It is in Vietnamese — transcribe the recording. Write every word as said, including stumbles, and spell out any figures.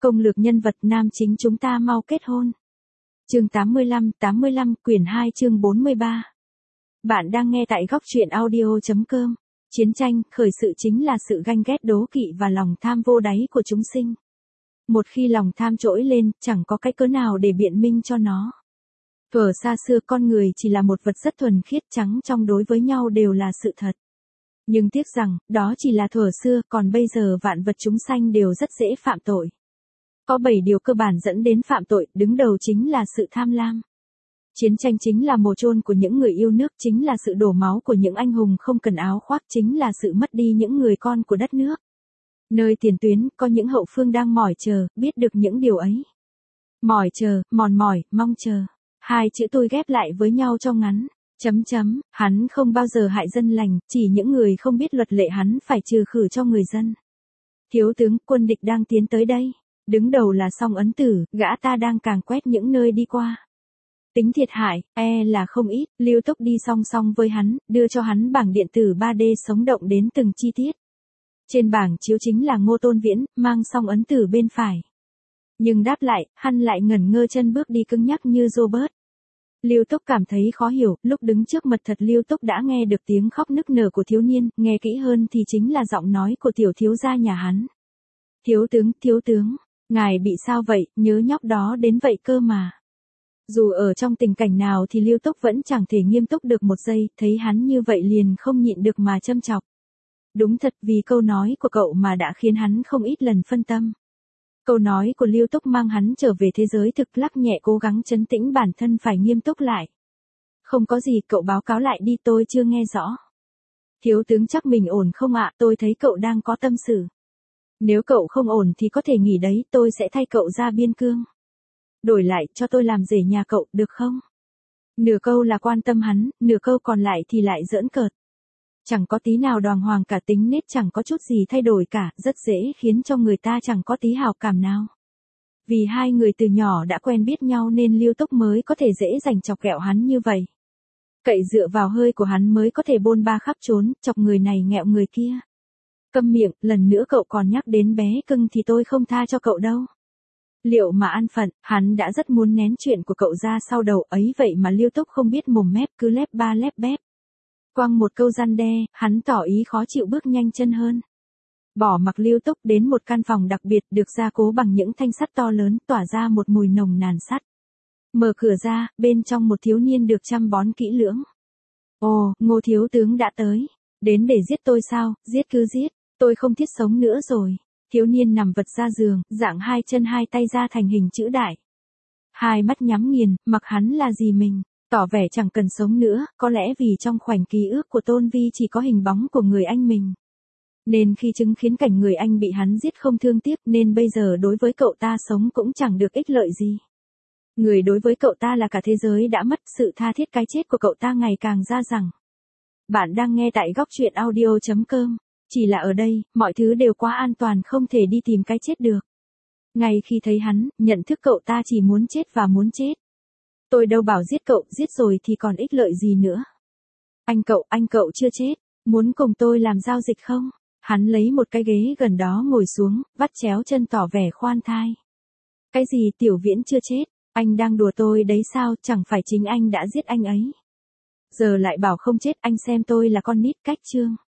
Công lược nhân vật nam chính chúng ta mau kết hôn. Chương tám mươi lăm, tám mươi lăm, quyển hai chương bốn mươi ba. Bạn đang nghe tại góc truyện audio chấm com. Chiến tranh, khởi sự chính là sự ganh ghét đố kỵ và lòng tham vô đáy của chúng sinh. Một khi lòng tham trỗi lên, chẳng có cái cớ nào để biện minh cho nó. Thuở xa xưa con người chỉ là một vật rất thuần khiết, trắng trong đối với nhau đều là sự thật. Nhưng tiếc rằng, đó chỉ là thuở xưa, còn bây giờ vạn vật chúng sanh đều rất dễ phạm tội. Có bảy điều cơ bản dẫn đến phạm tội, đứng đầu chính là sự tham lam. Chiến tranh chính là mồ chôn của những người yêu nước, chính là sự đổ máu của những anh hùng không cần áo khoác, chính là sự mất đi những người con của đất nước. Nơi tiền tuyến, có những hậu phương đang mỏi chờ, biết được những điều ấy. Mỏi chờ, mòn mỏi, mong chờ. Hai chữ tôi ghép lại với nhau trong ngắn. Chấm chấm, hắn không bao giờ hại dân lành, chỉ những người không biết luật lệ hắn phải trừ khử cho người dân. Thiếu tướng, quân địch đang tiến tới đây. Đứng đầu là Song Ấn Tử, gã ta đang càn quét những nơi đi qua. Tính thiệt hại, e là không ít, Lưu Túc đi song song với hắn, đưa cho hắn bảng điện tử ba D sống động đến từng chi tiết. Trên bảng chiếu chính là Ngô Tôn Viễn, mang Song Ấn Tử bên phải. Nhưng đáp lại, hắn lại ngẩn ngơ chân bước đi cứng nhắc như Robert. Lưu Túc cảm thấy khó hiểu, lúc đứng trước mật thật Lưu Túc đã nghe được tiếng khóc nức nở của thiếu niên, nghe kỹ hơn thì chính là giọng nói của tiểu thiếu gia nhà hắn. Thiếu tướng, thiếu tướng, ngài bị sao vậy, nhớ nhóc đó đến vậy cơ mà. Dù ở trong tình cảnh nào thì Lưu Túc vẫn chẳng thể nghiêm túc được một giây, thấy hắn như vậy liền không nhịn được mà châm chọc. Đúng thật, vì câu nói của cậu mà đã khiến hắn không ít lần phân tâm. Câu nói của Lưu Túc mang hắn trở về thế giới thực, lắc nhẹ cố gắng trấn tĩnh bản thân phải nghiêm túc lại. Không có gì, cậu báo cáo lại đi, tôi chưa nghe rõ. Thiếu tướng chắc mình ổn không ạ, tôi thấy cậu đang có tâm sự. Nếu cậu không ổn thì có thể nghỉ đấy, tôi sẽ thay cậu ra biên cương. Đổi lại, cho tôi làm rể nhà cậu, được không? Nửa câu là quan tâm hắn, nửa câu còn lại thì lại giỡn cợt. Chẳng có tí nào đàng hoàng cả, tính nết chẳng có chút gì thay đổi cả, rất dễ khiến cho người ta chẳng có tí hào cảm nào. Vì hai người từ nhỏ đã quen biết nhau nên Lưu Túc mới có thể dễ dành chọc ghẹo hắn như vậy. Cậy dựa vào hơi của hắn mới có thể bôn ba khắp trốn, chọc người này nghẹo người kia. Câm miệng, lần nữa cậu còn nhắc đến bé cưng thì tôi không tha cho cậu đâu. Liệu mà an phận, hắn đã rất muốn nén chuyện của cậu ra sau đầu ấy, vậy mà Lưu Túc không biết mồm mép, cứ lép ba lép bép. Quăng một câu răn đe, hắn tỏ ý khó chịu bước nhanh chân hơn. Bỏ mặc Lưu Túc đến một căn phòng đặc biệt được gia cố bằng những thanh sắt to lớn, tỏa ra một mùi nồng nàn sắt. Mở cửa ra, bên trong một thiếu niên được chăm bón kỹ lưỡng. Ồ, Ngô thiếu tướng đã tới. Đến để giết tôi sao, giết cứ giết, tôi không thiết sống nữa rồi. Thiếu niên nằm vật ra giường, dạng hai chân hai tay ra thành hình chữ đại. Hai mắt nhắm nghiền, mặc hắn là gì mình, tỏ vẻ chẳng cần sống nữa, có lẽ vì trong khoảnh ký ức của Tôn Vi chỉ có hình bóng của người anh mình. Nên khi chứng kiến cảnh người anh bị hắn giết không thương tiếc, nên bây giờ đối với cậu ta sống cũng chẳng được ích lợi gì. Người đối với cậu ta là cả thế giới đã mất, sự tha thiết cái chết của cậu ta ngày càng ra rằng. Bạn đang nghe tại góc truyện audio chấm com. Chỉ là ở đây, mọi thứ đều quá an toàn, không thể đi tìm cái chết được. Ngay khi thấy hắn, nhận thức cậu ta chỉ muốn chết và muốn chết. Tôi đâu bảo giết cậu, giết rồi thì còn ích lợi gì nữa. Anh cậu, anh cậu chưa chết, muốn cùng tôi làm giao dịch không? Hắn lấy một cái ghế gần đó ngồi xuống, vắt chéo chân tỏ vẻ khoan thai. Cái gì, Tiểu Viễn chưa chết, anh đang đùa tôi đấy sao, chẳng phải chính anh đã giết anh ấy. Giờ lại bảo không chết, anh xem tôi là con nít, cách chương.